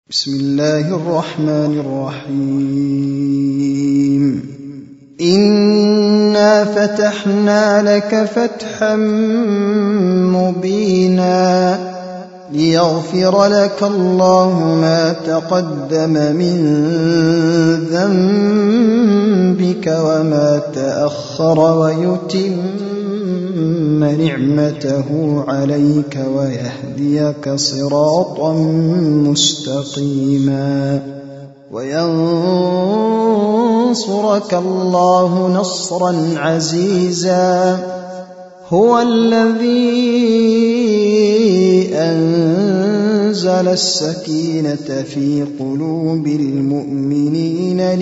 بسم الله الرحمن الرحيم إنا فتحنا لك فتحا مبينا ليغفر لك الله ما تقدم من ذنبك وما تأخر ويتم نعمته عليك ويهديك صراطا مستقيما وينصرك الله نصرا عزيزا هو الذي أنزل السكينة في قلوب المؤمنين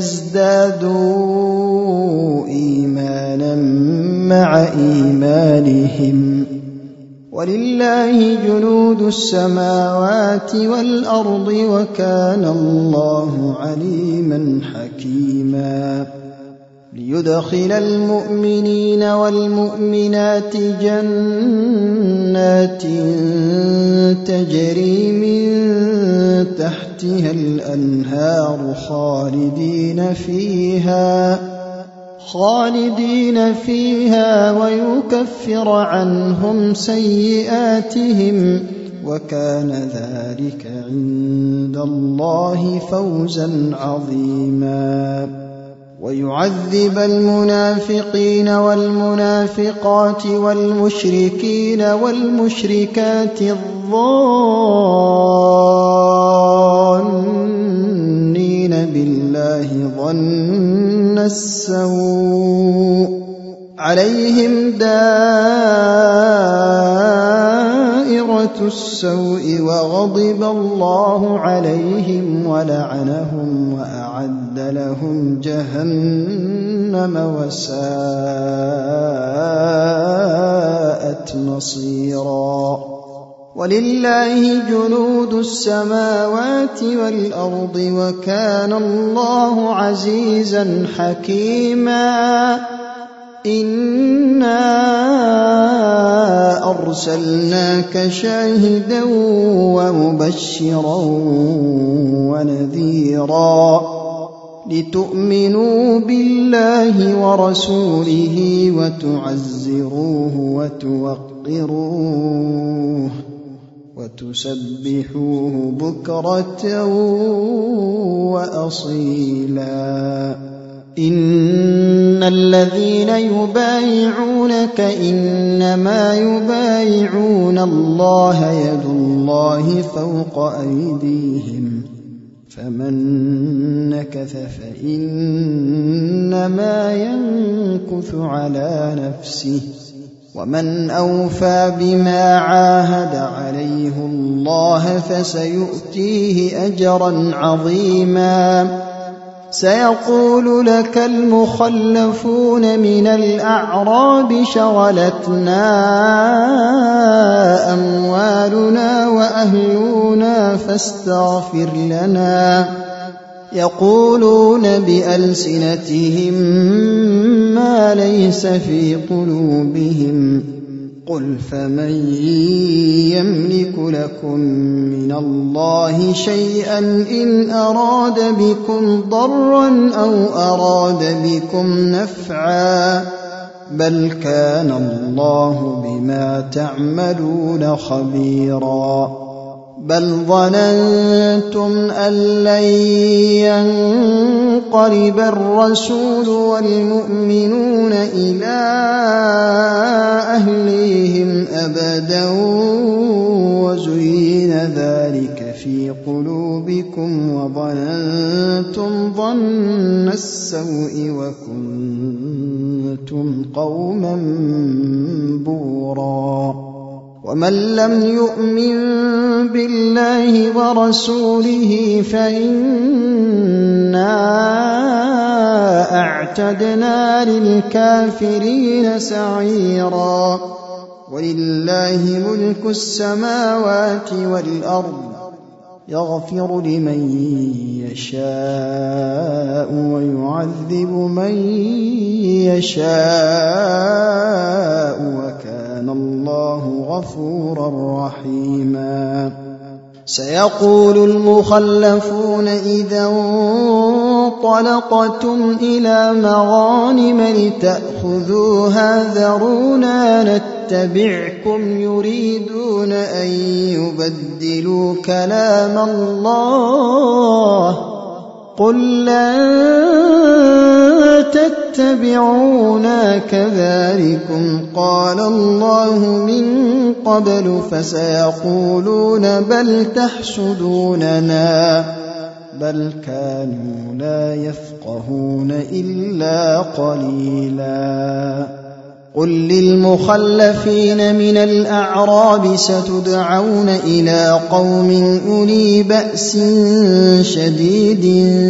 ليزدادوا إيمانا مع إيمانهم ولله جنود السماوات والأرض وكان الله عليما حكيما ليدخل المؤمنين والمؤمنات جنات تجري من تحتها الأنهار خالدين فيها ويكفر عنهم سيئاتهم وكان ذلك عند الله فوزا عظيما ويعذب المنافقين والمنافقات والمشركين والمشركات الظانين بالله ظن السوء عليهم دائرة السوء وغضب الله عليهم ولعنهم وأعد لهم جهنم وساءت مصيرا ولله جنود السماوات والأرض وكان الله عزيزا حكيما إنا أرسلناك شاهدا ومبشرا ونذيرا لتؤمنوا بالله ورسوله وتعزروه وتوقروه وتسبحوه بكرة وأصيلا إن الذين يبايعونك إنما يبايعون الله يد الله فوق أيديهم فمن نكث فإنما ينكث على نفسه ومن أوفى بما عاهد عليه الله فسيؤتيه أجرا عظيما سيقول لك المخلفون من الأعراب شغلتنا أموالنا وأهلنا فاستغفر لنا يقولون بألسنتهم ما ليس في قلوبهم قل فمن يملك لكم من الله شيئا إن أراد بكم ضرا أو أراد بكم نفعا بل كان الله بما تعملون خبيرا بل ظننتم أن لن ينقلب الرسول والمؤمنون إلى أهليهم أبدا وزين ذلك في قلوبكم وظننتم ظن السوء وكنتم قوما بورا ومن لم يؤمن بالله ورسوله فإنا أعتدنا للكافرين سعيرا ولله ملك السماوات والأرض يغفر لمن يشاء ويعذب من يشاء وكان الله غفورا رحيما سيقول المخلفون إذا انطلقتم إلى مغانم لتأخذوها ذرونا نتبعكم يريدون أن يبدلوا كلام الله قل لن تتبعونا كذلكم قال الله من قبل فسيقولون بل تحسدوننا بل كانوا لا يفقهون إلا قليلا قل للمخلفين من الأعراب ستدعون إلى قوم أولي بأس شديد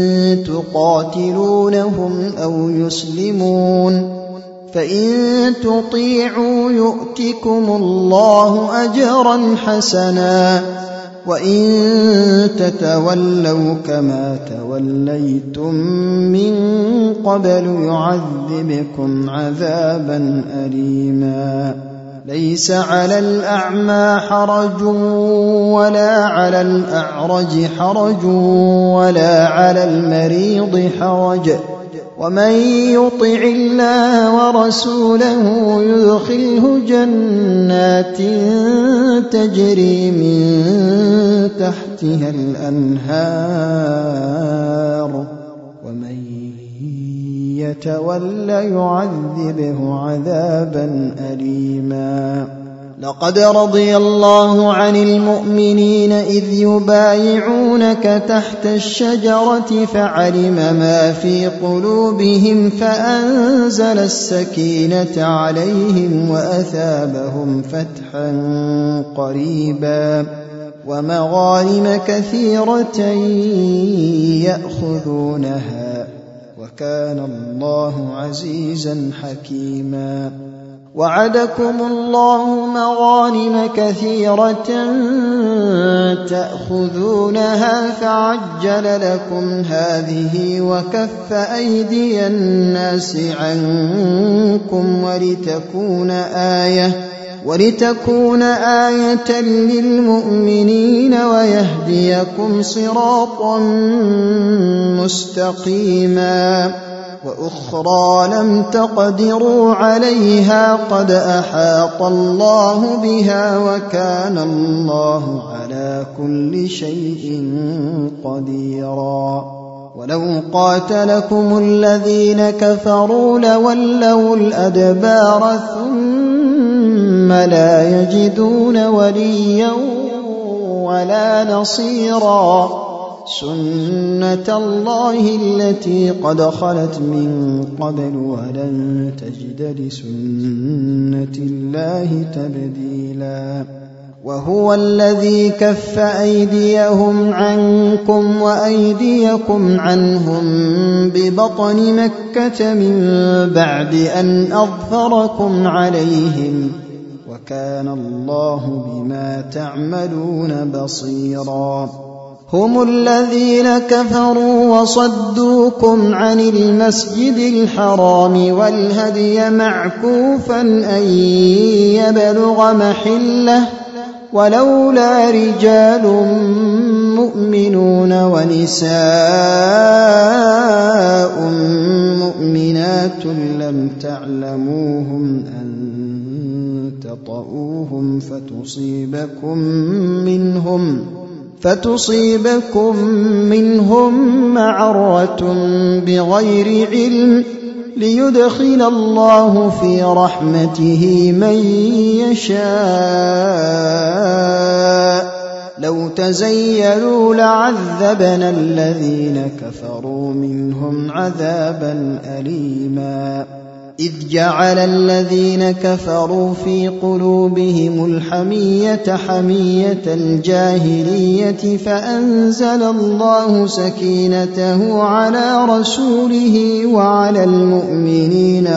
تقاتلونهم أو يسلمون فإن تطيعوا يؤتكم الله أجرا حسنا وإن تتولوا كما توليتم من قبل يعذبكم عذابا أليما ليس على الأعمى حرج ولا على الأعرج حرج ولا على المريض حرج ومن يطع الله ورسوله يدخله جنات تجري من تحتها الأنهار ومن يتول يعذبه عذابا أليما لقد رضي الله عن المؤمنين إذ يبايعونك تحت الشجرة فعلم ما في قلوبهم فأنزل السكينة عليهم وأثابهم فتحا قريبا ومغانم كثيرة يأخذونها وكان الله عزيزا حكيما وعدكم الله مغانم كثيرة تأخذونها فعجل لكم هذه وكف أيدي الناس عنكم ولتكون آية للمؤمنين ويهديكم صراطا مستقيما وأخرى لم تقدروا عليها قد أحاط الله بها وكان الله على كل شيء قديرا ولو قاتلكم الذين كفروا لولوا الأدبار ثم لا يجدون وليا ولا نصيرا سنة الله التي قد خلت من قبل ولن تجد لسنة الله تبديلا وهو الذي كف أيديهم عنكم وأيديكم عنهم ببطن مكة من بعد أن أظفركم عليهم وكان الله بما تعملون بصيرا هم الذين كفروا وصدوكم عن المسجد الحرام والهدي معكوفا أن يبلغ محله ولولا رجال مؤمنون ونساء مؤمنات لم تعلموهم أن تطؤوهم فتصيبكم منهم معرة بغير علم ليدخل الله في رحمته من يشاء لو تزيلوا لعذبنا الذين كفروا منهم عذابا أليما إذ جعل الذين كفروا في قلوبهم الحمية حمية الجاهلية فأنزل الله سكينته على رسوله وعلى المؤمنين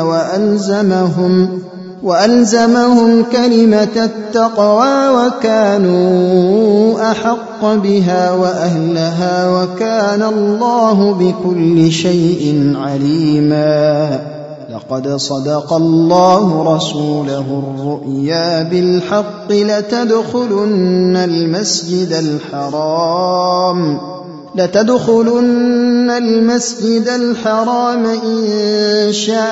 وألزمهم كلمة التقوى وكانوا أحق بها وأهلها وكان الله بكل شيء عليما لقد صدق الله رسوله الرؤيا بالحق لتدخلن المسجد الحرام إن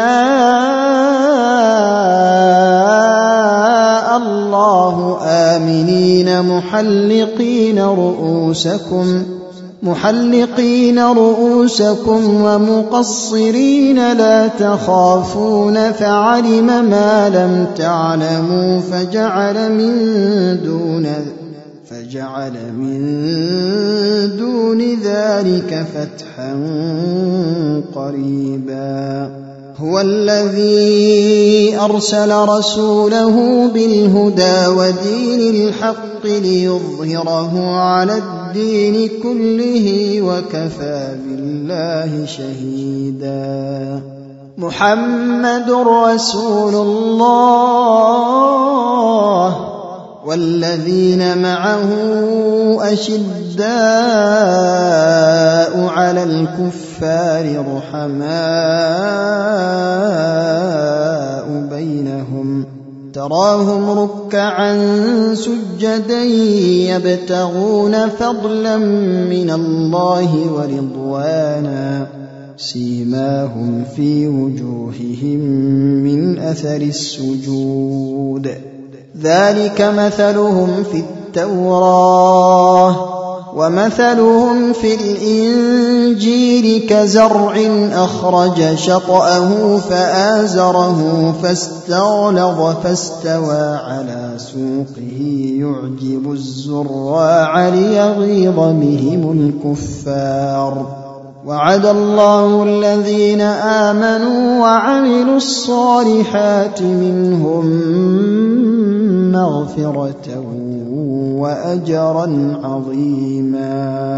شاء الله آمنين محلقين رؤوسكم ومقصرين لا تخافون فعلم ما لم تعلموا فجعل من دون ذلك فتحا قريبا. هو الذي أرسل رسوله بالهدى ودين الحق ليظهره على الدين كله وكفى بالله شهيدا. محمد رسول الله والذين معه أشداء على الكفار رحماء بينهم تراهم ركعا سجدا يبتغون فضلا من الله ورضوانا سيماهم في وجوههم من أثر السجود ذلك مثلهم في التوراة ومثلهم في الإنجيل كزرع أخرج شطأه فآزره فاستغلظ فاستوى على سوقه يعجب الزراع ليغيظ بهم الكفار. وعد الله الذين آمنوا وعملوا الصالحات منهم مغفرة وأجرا عظيما.